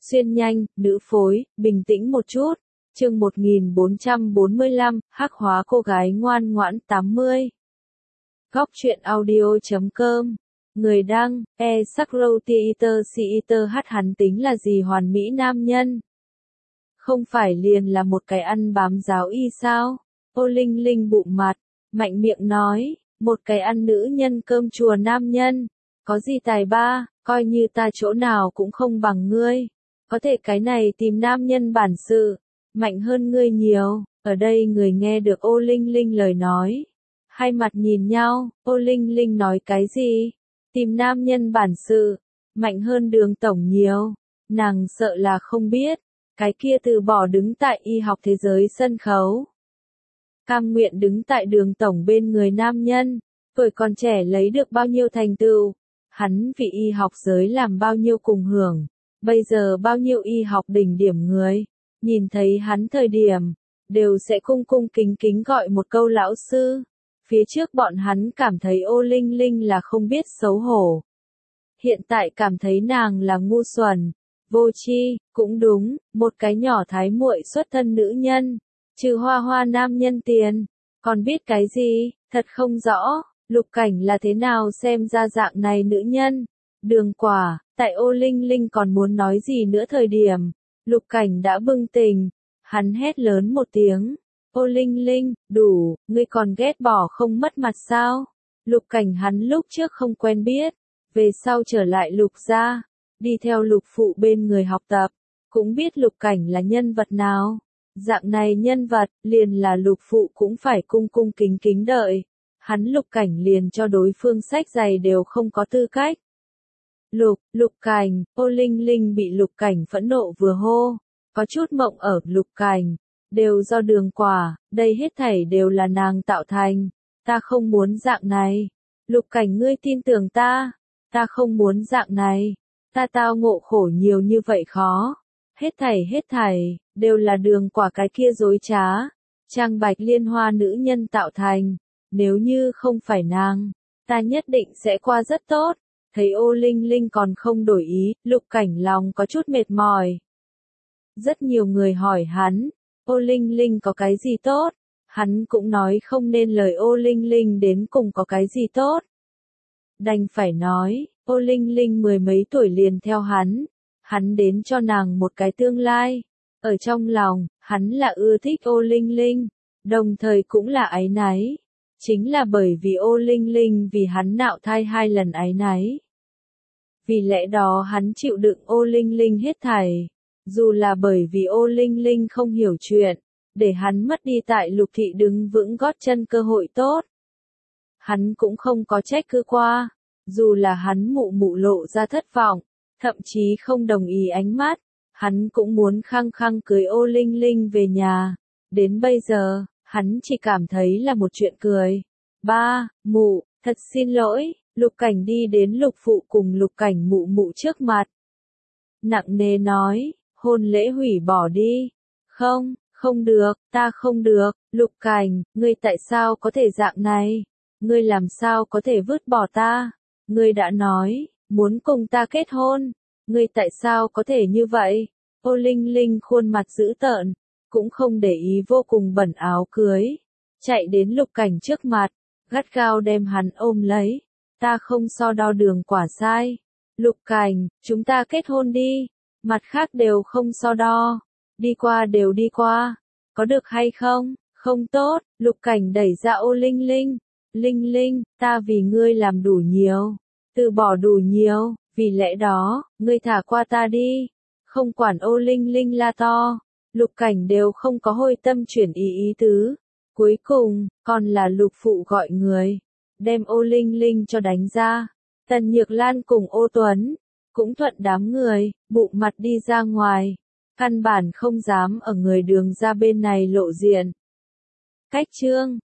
Xuyên nhanh, nữ phối, bình tĩnh một chút. Chương 1445, hắc hóa cô gái ngoan ngoãn 80. Góc truyện audio.com. Người đăng, Sakrotheater hắn tính là gì hoàn mỹ nam nhân? Không phải liền là một cái ăn bám giáo y sao? Ô Linh Linh bụng mặt, mạnh miệng nói, một cái ăn nữ nhân cơm chùa nam nhân. Có gì tài ba, coi như ta chỗ nào cũng không bằng ngươi. Có thể cái này tìm nam nhân bản sự, mạnh hơn ngươi nhiều. Ở đây người nghe được Ô Linh Linh lời nói. Hai mặt nhìn nhau, Ô Linh Linh nói cái gì? Tìm nam nhân bản sự, mạnh hơn Đường tổng nhiều. Nàng sợ là không biết, cái kia từ bỏ đứng tại y học thế giới sân khấu. Cam nguyện đứng tại Đường tổng bên người nam nhân, tuổi còn trẻ lấy được bao nhiêu thành tựu, hắn vì y học giới làm bao nhiêu cùng hưởng, bây giờ bao nhiêu y học đỉnh điểm người, nhìn thấy hắn thời điểm, đều sẽ cung cung kính kính gọi một câu lão sư. Phía trước bọn hắn cảm thấy Ô Linh Linh là không biết xấu hổ. Hiện tại cảm thấy nàng là ngu xuẩn, vô tri, cũng đúng, một cái nhỏ thái muội xuất thân nữ nhân, trừ hoa hoa nam nhân tiền, còn biết cái gì, thật không rõ, Lục Cảnh là thế nào xem ra dạng này nữ nhân. Đường Quả, tại Ô Linh Linh còn muốn nói gì nữa thời điểm, Lục Cảnh đã bừng tỉnh, hắn hét lớn một tiếng. Ô Linh Linh, đủ, ngươi còn ghét bỏ không mất mặt sao? Lục Cảnh hắn lúc trước không quen biết, về sau trở lại Lục gia, đi theo Lục phụ bên người học tập, cũng biết Lục Cảnh là nhân vật nào. Dạng này nhân vật, liền là Lục phụ cũng phải cung cung kính kính đợi. Hắn Lục Cảnh liền cho đối phương sách giày đều không có tư cách. Lục Cảnh, Ô Linh Linh bị Lục Cảnh phẫn nộ vừa hô, có chút mộng ở Lục Cảnh. Đều do Đường Quả, đây hết thảy đều là nàng tạo thành, ta không muốn dạng này. Lục Cảnh ngươi tin tưởng ta không muốn dạng này, ta tao ngộ khổ nhiều như vậy khó. Hết thảy, đều là Đường Quả cái kia dối trá, trang bạch liên hoa nữ nhân tạo thành, nếu như không phải nàng, ta nhất định sẽ qua rất tốt. Thấy Ô Linh Linh còn không đổi ý, Lục Cảnh lòng có chút mệt mỏi. Rất nhiều người hỏi hắn, Ô Linh Linh có cái gì tốt? Hắn cũng nói không nên lời Ô Linh Linh đến cùng có cái gì tốt. Đành phải nói, Ô Linh Linh mười mấy tuổi liền theo hắn đến cho nàng một cái tương lai. Ở trong lòng, hắn là ưa thích Ô Linh Linh, đồng thời cũng là áy náy. Chính là bởi vì Ô Linh Linh vì hắn nạo thai 2 lần áy náy. Vì lẽ đó hắn chịu đựng Ô Linh Linh hết thảy. Dù là bởi vì Ô Linh Linh không hiểu chuyện, để hắn mất đi tại Lục thị đứng vững gót chân cơ hội tốt. Hắn cũng không có trách cứ qua, dù là hắn mụ mụ lộ ra thất vọng, thậm chí không đồng ý ánh mắt, hắn cũng muốn khăng khăng cưới Ô Linh Linh về nhà. Đến bây giờ, hắn chỉ cảm thấy là một chuyện cười. Ba, mụ, thật xin lỗi, Lục Cảnh đi đến Lục phụ cùng Lục Cảnh mụ mụ trước mặt. Nặng nề nói. Hôn lễ hủy bỏ đi. Không được, ta không được. Lục Cảnh, ngươi tại sao có thể dạng này? Ngươi làm sao có thể vứt bỏ ta? Ngươi đã nói, muốn cùng ta kết hôn. Ngươi tại sao có thể như vậy? Ô Linh Linh khuôn mặt dữ tợn, cũng không để ý vô cùng bẩn áo cưới. Chạy đến Lục Cảnh trước mặt, gắt gao đem hắn ôm lấy. Ta không so đo Đường Quả sai. Lục Cảnh, chúng ta kết hôn đi. Mặt khác đều không so đo, đi qua đều đi qua, có được hay không? Không tốt. Lục Cảnh đẩy ra Ô Linh Linh. Linh Linh, ta vì ngươi làm đủ nhiều, từ bỏ đủ nhiều, vì lẽ đó, ngươi thả qua ta đi. Không quản Ô Linh Linh la to, Lục Cảnh đều không có hồi tâm chuyển ý tứ. Cuối cùng, còn là Lục phụ gọi người, đem Ô Linh Linh cho đánh ra. Tần Nhược Lan cùng Ô Tuấn cũng thuận đám người, bụng mặt đi ra ngoài, căn bản không dám ở người Đường ra bên này lộ diện. Cách chương